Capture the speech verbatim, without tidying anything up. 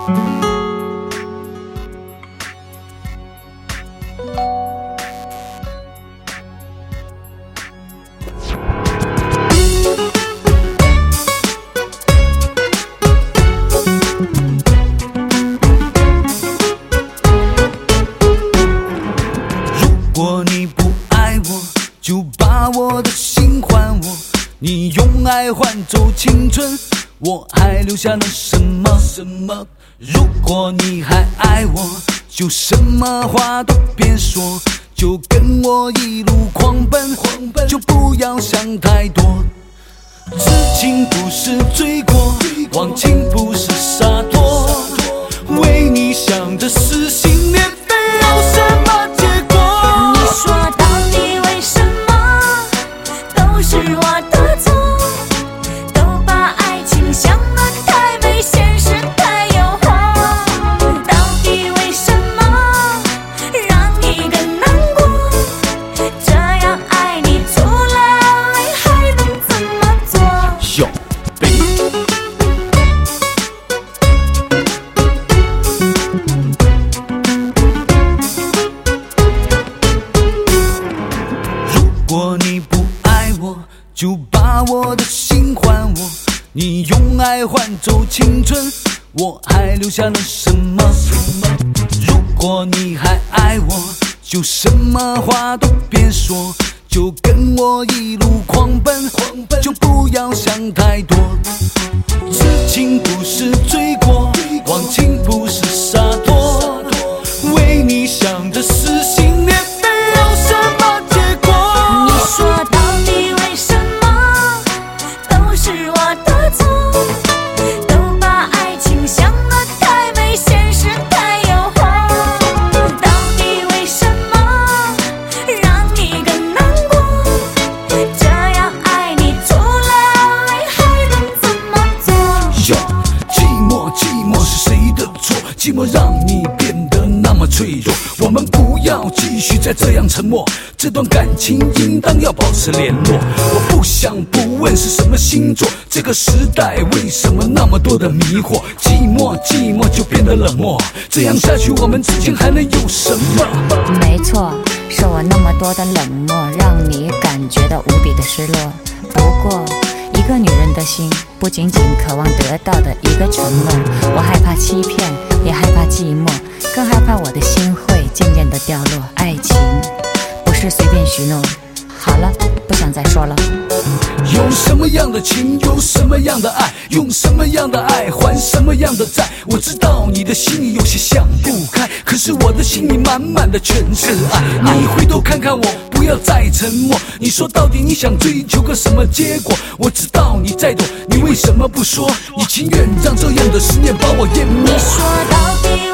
如果你不爱我，就把我的心还我，你用爱换走青春，我还留下了什么？什么？如果你还爱我，就什么话都别说，就跟我一路狂奔，狂奔就不要想太多。痴情不是罪过，忘情不是洒脱，为你想的撕心裂肺有什么结果？ 你说到底为什么都是我的错，都把爱情想得太美，现实太诱惑，到底为什么让你更难过？这样爱你除了泪还能怎么做？ 有病！如果你不爱我，就把我的心还我，你用爱换走青春，我还留下了什么？如果你还爱我，就什么话都别说，就跟我一路狂奔，狂奔就不要想太多。痴情不是罪过，忘情不是洒脱，为你想的撕心裂肺有什么结果？ 你说到底为什么都是我的错，都把爱情想得太美，现实太诱惑，到底为什么让你更难过？这样爱你除了泪还能怎么做？ 有寂寞，寂寞是谁的错？寂寞让你变得那么脆弱，我们不要继续再这样沉默，这段感情应当要保持联络。我不想不问是什么星座，这个时代为什么那么多的迷惑？寂寞，寂寞就变得冷漠，这样下去我们之间还能有什么？ 没错，是我那么多的冷漠，让你感觉到无比的失落。不过一个女人的心不仅仅渴望得到的一个承诺，我害怕欺骗，也害怕寂寞，更害怕我的心会渐渐的掉落。爱情不是随便许诺。好了，不想再说了。 用什么样的情，有什么样的爱，用什么样的爱还什么样的债。我知道你的心里有些想不开，可是我的心里满满的全是爱。你回头看看我，不要再沉默。你说到底你想追求个什么结果？我知道你在躲，你为什么不说？你情愿让这样的思念把我淹没？ 你说到底